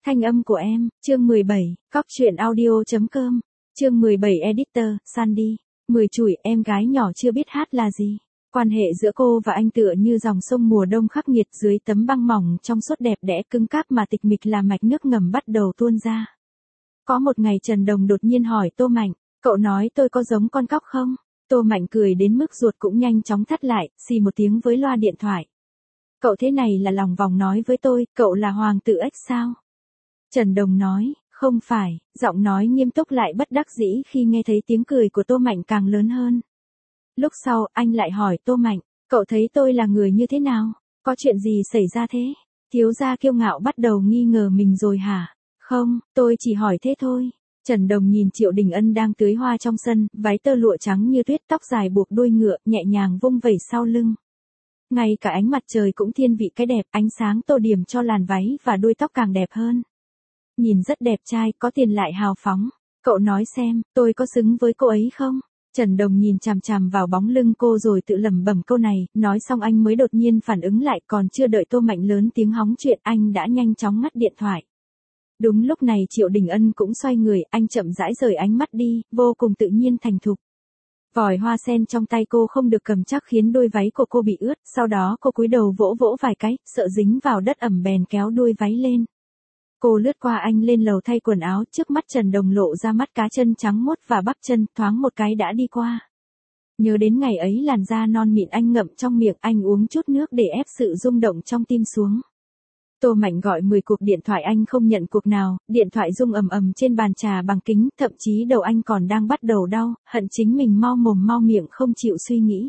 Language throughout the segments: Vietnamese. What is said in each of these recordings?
Thanh âm của em, chương 17, cóc truyện audio.com, chương 17 editor, Sandy, 10 chủi, em gái nhỏ chưa biết hát là gì. Quan hệ giữa cô và anh tựa như dòng sông mùa đông khắc nghiệt dưới tấm băng mỏng trong suốt đẹp đẽ cứng cáp mà tịch mịch là mạch nước ngầm bắt đầu tuôn ra. Có một ngày Trần Đồng đột nhiên hỏi Tô Mạnh, cậu nói tôi có giống con cóc không? Tô Mạnh cười đến mức ruột cũng nhanh chóng thắt lại, xì một tiếng với loa điện thoại. Cậu thế này là lòng vòng nói với tôi, cậu là hoàng tử ếch sao? Trần Đồng nói, không phải, giọng nói nghiêm túc lại bất đắc dĩ khi nghe thấy tiếng cười của Tô Mạnh càng lớn hơn. Lúc sau, anh lại hỏi Tô Mạnh, cậu thấy tôi là người như thế nào? Có chuyện gì xảy ra thế? Thiếu gia kiêu ngạo bắt đầu nghi ngờ mình rồi hả? Không, tôi chỉ hỏi thế thôi. Trần Đồng nhìn Triệu Đình Ân đang tưới hoa trong sân, váy tơ lụa trắng như tuyết, tóc dài buộc đuôi ngựa, nhẹ nhàng vung vẩy sau lưng. Ngay cả ánh mặt trời cũng thiên vị cái đẹp, ánh sáng tô điểm cho làn váy và đuôi tóc càng đẹp hơn. Nhìn rất đẹp trai, có tiền lại hào phóng. Cậu nói xem, tôi có xứng với cô ấy không? Trần Đồng nhìn chằm chằm vào bóng lưng cô rồi tự lẩm bẩm câu này, nói xong anh mới đột nhiên phản ứng lại, còn chưa đợi Tô Mạnh lớn tiếng hóng chuyện, anh đã nhanh chóng ngắt điện thoại. Đúng lúc này Triệu Đình Ân cũng xoay người, anh chậm rãi rời ánh mắt đi, vô cùng tự nhiên thành thục. Vòi hoa sen trong tay cô không được cầm chắc khiến đuôi váy của cô bị ướt, sau đó cô cúi đầu vỗ vỗ vài cái, sợ dính vào đất ẩm bèn kéo đuôi váy lên. Cô lướt qua anh lên lầu thay quần áo, trước mắt Trần Đồng lộ ra mắt cá chân trắng muốt và bắp chân, thoáng một cái đã đi qua. Nhớ đến ngày ấy làn da non mịn anh ngậm trong miệng, anh uống chút nước để ép sự rung động trong tim xuống. Tô Mạnh gọi 10 cuộc điện thoại anh không nhận cuộc nào, điện thoại rung ầm ầm trên bàn trà bằng kính, thậm chí đầu anh còn đang bắt đầu đau, hận chính mình mau mồm mau miệng không chịu suy nghĩ.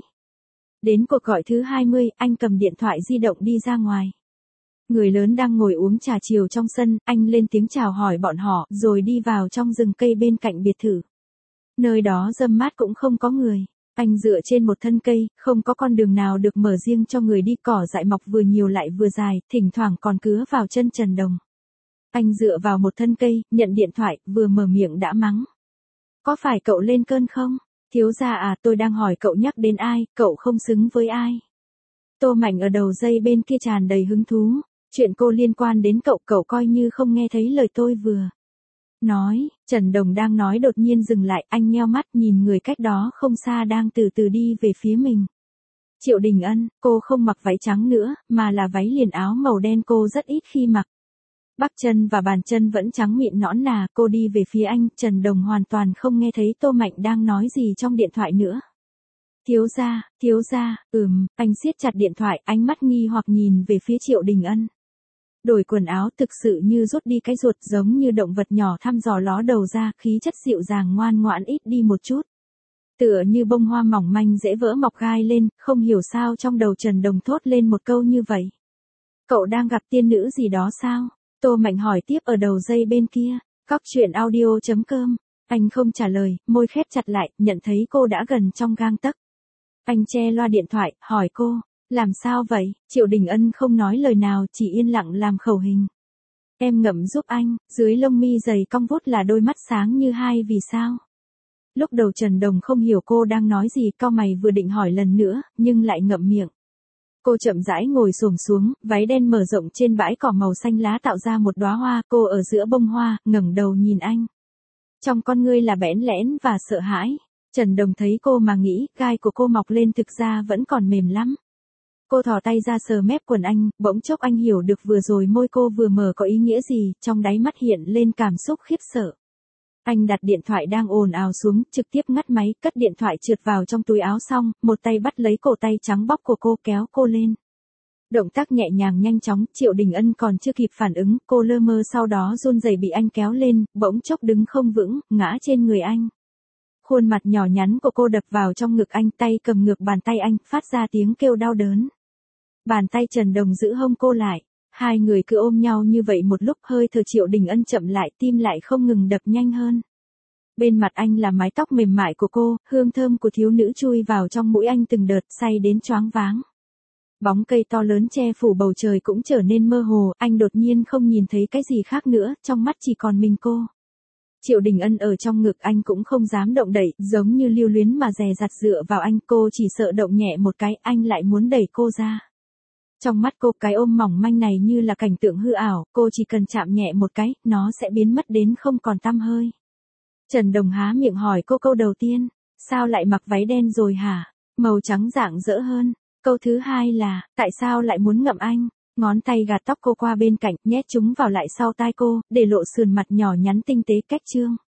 Đến cuộc gọi thứ 20, anh cầm điện thoại di động đi ra ngoài. Người lớn đang ngồi uống trà chiều trong sân, anh lên tiếng chào hỏi bọn họ, rồi đi vào trong rừng cây bên cạnh biệt thự. Nơi đó râm mát cũng không có người. Anh dựa trên một thân cây, không có con đường nào được mở riêng cho người đi, cỏ dại mọc vừa nhiều lại vừa dài, thỉnh thoảng còn cứa vào chân Trần Đồng. Anh dựa vào một thân cây, nhận điện thoại, vừa mở miệng đã mắng. Có phải cậu lên cơn không? Thiếu gia à, tôi đang hỏi cậu nhắc đến ai, cậu không xứng với ai. Tô Mạnh ở đầu dây bên kia tràn đầy hứng thú. Chuyện cô liên quan đến cậu, cậu coi như không nghe thấy lời tôi vừa nói. Trần Đồng đang nói đột nhiên dừng lại, anh nheo mắt nhìn người cách đó không xa đang từ từ đi về phía mình. Triệu Đình Ân, cô không mặc váy trắng nữa, mà là váy liền áo màu đen cô rất ít khi mặc. Bắp chân và bàn chân vẫn trắng mịn nõn nà, cô đi về phía anh, Trần Đồng hoàn toàn không nghe thấy Tô Mạnh đang nói gì trong điện thoại nữa. Thiếu gia, anh siết chặt điện thoại, ánh mắt nghi hoặc nhìn về phía Triệu Đình Ân. Đổi quần áo thực sự như rút đi cái ruột, giống như động vật nhỏ thăm dò ló đầu ra, khí chất dịu dàng ngoan ngoãn ít đi một chút. Tựa như bông hoa mỏng manh dễ vỡ mọc gai lên, không hiểu sao trong đầu Trần Đồng thốt lên một câu như vậy. Cậu đang gặp tiên nữ gì đó sao? Tô Mạnh hỏi tiếp ở đầu dây bên kia. Cóc truyện audio.com. Anh không trả lời, môi khép chặt lại, nhận thấy cô đã gần trong gang tấc. Anh che loa điện thoại, hỏi cô. Làm sao vậy? Triệu Đình Ân không nói lời nào, chỉ yên lặng làm khẩu hình. Em ngậm giúp anh, dưới lông mi dày cong vút là đôi mắt sáng như hai vì sao. Lúc đầu Trần Đồng không hiểu cô đang nói gì, cau mày vừa định hỏi lần nữa, nhưng lại ngậm miệng. Cô chậm rãi ngồi xổm xuống, váy đen mở rộng trên bãi cỏ màu xanh lá tạo ra một đóa hoa, cô ở giữa bông hoa, ngẩng đầu nhìn anh. Trong con ngươi là bẽn lẽn và sợ hãi. Trần Đồng thấy cô mà nghĩ, gai của cô mọc lên thực ra vẫn còn mềm lắm. Cô thò tay ra sờ mép quần anh, bỗng chốc anh hiểu được vừa rồi môi cô vừa mở có ý nghĩa gì, trong đáy mắt hiện lên cảm xúc khiếp sợ. Anh đặt điện thoại đang ồn ào xuống, trực tiếp ngắt máy, cất điện thoại trượt vào trong túi áo xong, một tay bắt lấy cổ tay trắng bóc của cô kéo cô lên. Động tác nhẹ nhàng nhanh chóng, Triệu Đình Ân còn chưa kịp phản ứng, cô lơ mơ sau đó run rẩy bị anh kéo lên, bỗng chốc đứng không vững, ngã trên người anh. Khuôn mặt nhỏ nhắn của cô đập vào trong ngực anh, tay cầm ngược bàn tay anh, phát ra tiếng kêu đau đớn. Bàn tay Trần Đồng giữ hông cô lại. Hai người cứ ôm nhau như vậy một lúc, hơi thở Triệu Đình Ân chậm lại, tim lại không ngừng đập nhanh hơn. Bên mặt anh là mái tóc mềm mại của cô, hương thơm của thiếu nữ chui vào trong mũi anh từng đợt, say đến choáng váng. Bóng cây to lớn che phủ bầu trời cũng trở nên mơ hồ, anh đột nhiên không nhìn thấy cái gì khác nữa, trong mắt chỉ còn mình cô. Triệu Đình Ân ở trong ngực anh cũng không dám động đậy, giống như lưu luyến mà dè dặt dựa vào anh, cô chỉ sợ động nhẹ một cái, anh lại muốn đẩy cô ra. Trong mắt cô, cái ôm mỏng manh này như là cảnh tượng hư ảo, cô chỉ cần chạm nhẹ một cái, nó sẽ biến mất đến không còn tăm hơi. Trần Đồng há miệng hỏi cô câu đầu tiên, sao lại mặc váy đen rồi hả? Màu trắng rạng rỡ hơn. Câu thứ hai là, tại sao lại muốn ngậm anh? Ngón tay gạt tóc cô qua bên cạnh, nhét chúng vào lại sau tai cô, để lộ sườn mặt nhỏ nhắn tinh tế cách trương.